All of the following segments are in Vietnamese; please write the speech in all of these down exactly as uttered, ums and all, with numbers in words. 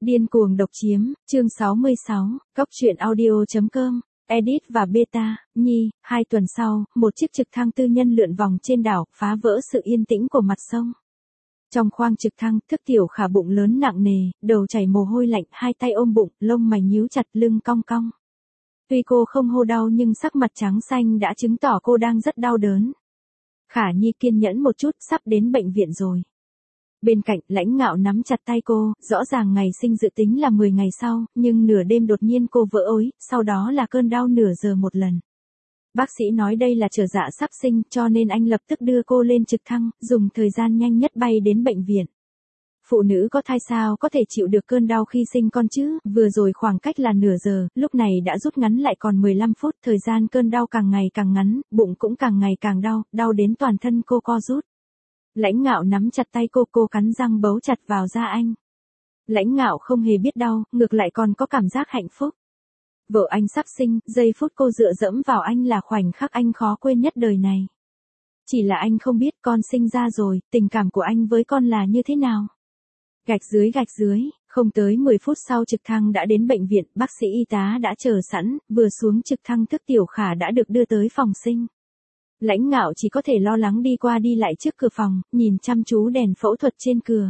Điên cuồng độc chiếm, chương sáu mươi sáu, Cóc truyện audio.com, edit và beta, nhi, hai tuần sau, một chiếc trực thăng tư nhân lượn vòng trên đảo, phá vỡ sự yên tĩnh của mặt sông. Trong khoang trực thăng, Thức Tiểu Khả bụng lớn nặng nề, đầu chảy mồ hôi lạnh, hai tay ôm bụng, lông mày nhíu chặt, lưng cong cong. Tuy cô không hô đau nhưng sắc mặt trắng xanh đã chứng tỏ cô đang rất đau đớn. Khả Nhi kiên nhẫn một chút, sắp đến bệnh viện rồi. Bên cạnh, Lãnh Ngạo nắm chặt tay cô, rõ ràng ngày sinh dự tính là mười ngày sau, nhưng nửa đêm đột nhiên cô vỡ ối, sau đó là cơn đau nửa giờ một lần. Bác sĩ nói đây là trở dạ sắp sinh, cho nên anh lập tức đưa cô lên trực thăng, dùng thời gian nhanh nhất bay đến bệnh viện. Phụ nữ có thai sao có thể chịu được cơn đau khi sinh con chứ, vừa rồi khoảng cách là nửa giờ, lúc này đã rút ngắn lại còn mười lăm phút, thời gian cơn đau càng ngày càng ngắn, bụng cũng càng ngày càng đau, đau đến toàn thân cô co rút. Lãnh Ngạo nắm chặt tay cô, cô cắn răng bấu chặt vào da anh. Lãnh Ngạo không hề biết đau, ngược lại còn có cảm giác hạnh phúc. Vợ anh sắp sinh, giây phút cô dựa dẫm vào anh là khoảnh khắc anh khó quên nhất đời này. Chỉ là anh không biết con sinh ra rồi, tình cảm của anh với con là như thế nào. Gạch dưới gạch dưới, không tới mười phút sau trực thăng đã đến bệnh viện, bác sĩ y tá đã chờ sẵn, vừa xuống trực thăng Thức Tiểu Khả đã được đưa tới phòng sinh. Lãnh Ngạo chỉ có thể lo lắng đi qua đi lại trước cửa phòng, nhìn chăm chú đèn phẫu thuật trên cửa.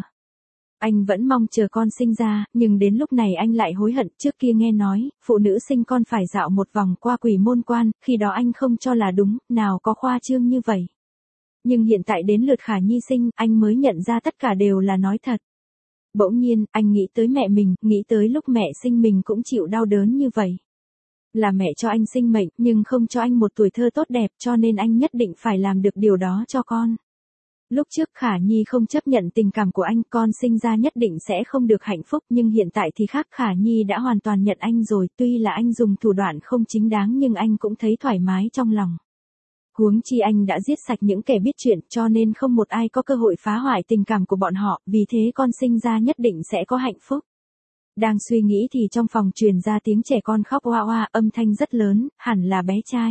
Anh vẫn mong chờ con sinh ra, nhưng đến lúc này anh lại hối hận, trước kia nghe nói, phụ nữ sinh con phải dạo một vòng qua quỷ môn quan, khi đó anh không cho là đúng, nào có khoa trương như vậy. Nhưng hiện tại đến lượt Khả Nhi sinh, anh mới nhận ra tất cả đều là nói thật. Bỗng nhiên, anh nghĩ tới mẹ mình, nghĩ tới lúc mẹ sinh mình cũng chịu đau đớn như vậy. Là mẹ cho anh sinh mệnh, nhưng không cho anh một tuổi thơ tốt đẹp, cho nên anh nhất định phải làm được điều đó cho con. Lúc trước Khả Nhi không chấp nhận tình cảm của anh, con sinh ra nhất định sẽ không được hạnh phúc, nhưng hiện tại thì khác, Khả Nhi đã hoàn toàn nhận anh rồi, tuy là anh dùng thủ đoạn không chính đáng nhưng anh cũng thấy thoải mái trong lòng. Huống chi anh đã giết sạch những kẻ biết chuyện, cho nên không một ai có cơ hội phá hoại tình cảm của bọn họ, vì thế con sinh ra nhất định sẽ có hạnh phúc. Đang suy nghĩ thì trong phòng truyền ra tiếng trẻ con khóc oa oa, âm thanh rất lớn, hẳn là bé trai.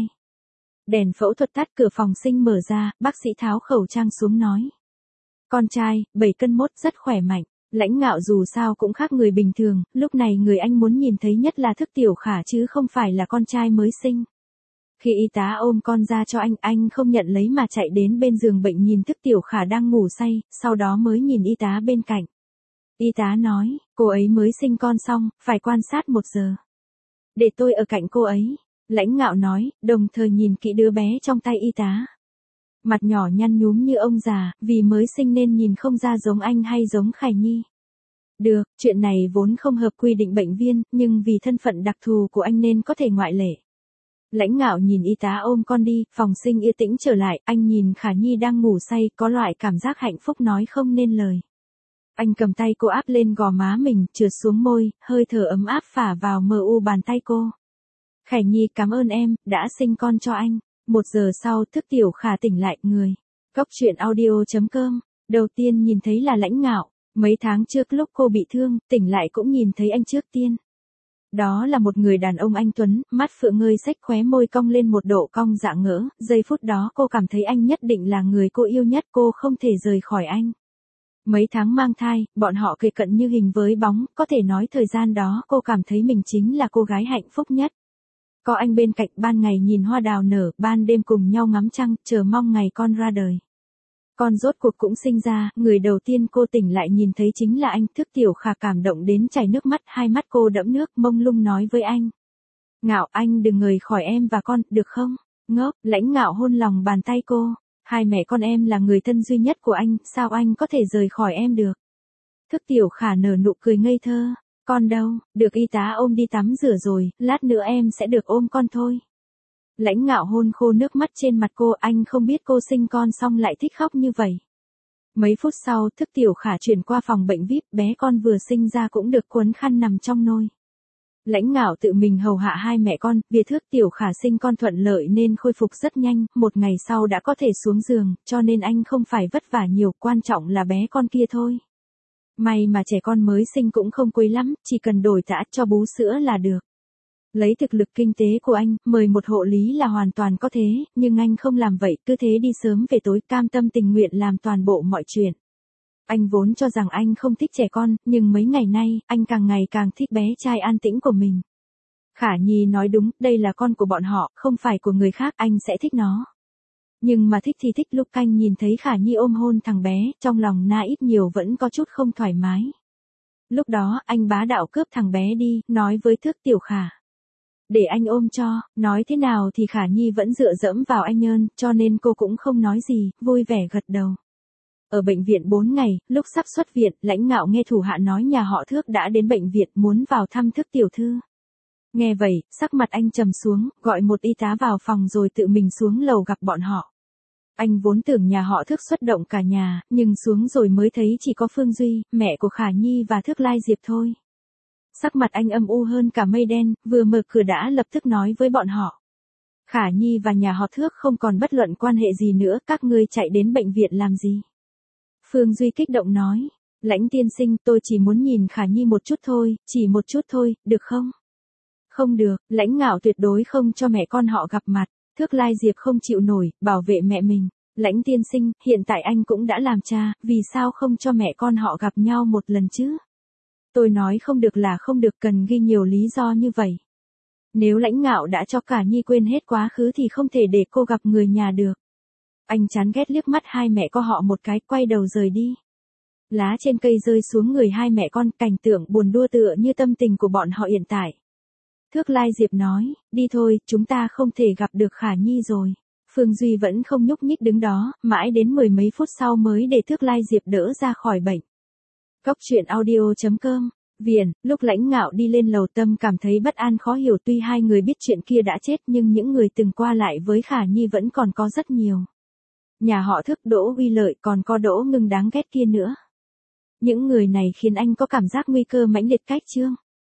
Đèn phẫu thuật tắt, cửa phòng sinh mở ra, bác sĩ tháo khẩu trang xuống nói. Con trai, bảy cân mốt, rất khỏe mạnh. Lãnh Ngạo dù sao cũng khác người bình thường, lúc này người anh muốn nhìn thấy nhất là Thức Tiểu Khả chứ không phải là con trai mới sinh. Khi y tá ôm con ra cho anh, anh không nhận lấy mà chạy đến bên giường bệnh nhìn Thức Tiểu Khả đang ngủ say, sau đó mới nhìn y tá bên cạnh. Y tá nói, cô ấy mới sinh con xong, phải quan sát một giờ. Để tôi ở cạnh cô ấy. Lãnh Ngạo nói, đồng thời nhìn kỹ đứa bé trong tay y tá. Mặt nhỏ nhăn nhúm như ông già, vì mới sinh nên nhìn không ra giống anh hay giống Khải Nhi. Được, chuyện này vốn không hợp quy định bệnh viên, nhưng vì thân phận đặc thù của anh nên có thể ngoại lệ. Lãnh Ngạo nhìn y tá ôm con đi, phòng sinh yên tĩnh trở lại, anh nhìn Khả Nhi đang ngủ say, có loại cảm giác hạnh phúc nói không nên lời. Anh cầm tay cô áp lên gò má mình, trượt xuống môi, hơi thở ấm áp phả vào mờ u bàn tay cô. Khải Nhi, cảm ơn em, đã sinh con cho anh. Một giờ sau, Thức Tiểu Khả tỉnh lại, người. Cóc truyện audio.com, đầu tiên nhìn thấy là Lãnh Ngạo. Mấy tháng trước lúc cô bị thương, tỉnh lại cũng nhìn thấy anh trước tiên. Đó là một người đàn ông anh tuấn, mắt phượng ngơi xách, khóe môi cong lên một độ cong dạng ngỡ, giây phút đó cô cảm thấy anh nhất định là người cô yêu nhất, cô không thể rời khỏi anh. Mấy tháng mang thai, bọn họ kề cận như hình với bóng, có thể nói thời gian đó cô cảm thấy mình chính là cô gái hạnh phúc nhất. Có anh bên cạnh, ban ngày nhìn hoa đào nở, ban đêm cùng nhau ngắm trăng, chờ mong ngày con ra đời. Con rốt cuộc cũng sinh ra, người đầu tiên cô tỉnh lại nhìn thấy chính là anh. Thức Tiểu Khả cảm động đến chảy nước mắt, hai mắt cô đẫm nước, mông lung nói với anh. Ngạo, anh đừng rời khỏi em và con, được không? Ngốc, Lãnh Ngạo hôn lòng bàn tay cô. Hai mẹ con em là người thân duy nhất của anh, sao anh có thể rời khỏi em được? Thức Tiểu Khả nở nụ cười ngây thơ. Con đâu, được y tá ôm đi tắm rửa rồi, lát nữa em sẽ được ôm con thôi. Lãnh Ngạo hôn khô nước mắt trên mặt cô, anh không biết cô sinh con xong lại thích khóc như vậy. Mấy phút sau, Thức Tiểu Khả chuyển qua phòng bệnh vi ai pi, bé con vừa sinh ra cũng được quấn khăn nằm trong nôi. Lãnh Ngạo tự mình hầu hạ hai mẹ con, vì Thức Tiểu Khả sinh con thuận lợi nên khôi phục rất nhanh, một ngày sau đã có thể xuống giường, cho nên anh không phải vất vả nhiều, quan trọng là bé con kia thôi. May mà trẻ con mới sinh cũng không quấy lắm, chỉ cần đổi tã cho bú sữa là được. Lấy thực lực kinh tế của anh, mời một hộ lý là hoàn toàn có thế, nhưng anh không làm vậy, cứ thế đi sớm về tối, cam tâm tình nguyện làm toàn bộ mọi chuyện. Anh vốn cho rằng anh không thích trẻ con, nhưng mấy ngày nay, anh càng ngày càng thích bé trai an tĩnh của mình. Khả Nhi nói đúng, đây là con của bọn họ, không phải của người khác, anh sẽ thích nó. Nhưng mà thích thì thích, lúc anh nhìn thấy Khả Nhi ôm hôn thằng bé, trong lòng na ít nhiều vẫn có chút không thoải mái. Lúc đó, anh bá đạo cướp thằng bé đi, nói với Thước Tiểu Khả. Để anh ôm cho, nói thế nào thì Khả Nhi vẫn dựa dẫm vào anh ơn, cho nên cô cũng không nói gì, vui vẻ gật đầu. Ở bệnh viện bốn ngày, lúc sắp xuất viện, Lãnh Ngạo nghe thủ hạ nói nhà họ Thước đã đến bệnh viện muốn vào thăm Thước tiểu thư. Nghe vậy, sắc mặt anh trầm xuống, gọi một y tá vào phòng rồi tự mình xuống lầu gặp bọn họ. Anh vốn tưởng nhà họ Thước xuất động cả nhà, nhưng xuống rồi mới thấy chỉ có Phương Duy, mẹ của Khả Nhi và Thước Lai Diệp thôi. Sắc mặt anh âm u hơn cả mây đen, vừa mở cửa đã lập tức nói với bọn họ. Khả Nhi và nhà họ Thước không còn bất luận quan hệ gì nữa, các ngươi chạy đến bệnh viện làm gì? Phương Duy kích động nói, Lãnh tiên sinh, tôi chỉ muốn nhìn Khả Nhi một chút thôi, chỉ một chút thôi, được không? Không được, Lãnh Ngạo tuyệt đối không cho mẹ con họ gặp mặt. Thước Lai Diệp không chịu nổi, bảo vệ mẹ mình. Lãnh tiên sinh, hiện tại anh cũng đã làm cha, vì sao không cho mẹ con họ gặp nhau một lần chứ? Tôi nói không được là không được, cần ghi nhiều lý do như vậy. Nếu Lãnh Ngạo đã cho Khả Nhi quên hết quá khứ thì không thể để cô gặp người nhà được. Anh chán ghét liếc mắt hai mẹ con họ một cái, quay đầu rời đi. Lá trên cây rơi xuống người hai mẹ con, cảnh tượng buồn đua tựa như tâm tình của bọn họ hiện tại. Thước Lai Diệp nói, đi thôi, chúng ta không thể gặp được Khả Nhi rồi. Phương Duy vẫn không nhúc nhích đứng đó, mãi đến mười mấy phút sau mới để Thước Lai Diệp đỡ ra khỏi bệnh. Cốc truyện audio chấm com, Viền, lúc Lãnh Ngạo đi lên lầu Tâm cảm thấy bất an khó hiểu, tuy hai người biết chuyện kia đã chết nhưng những người từng qua lại với Khả Nhi vẫn còn có rất nhiều. Nhà họ Thước, Đỗ Uy Lợi, còn có Đỗ Ngưng đáng ghét kia nữa. Những người này khiến anh có cảm giác nguy cơ mãnh liệt cách chương.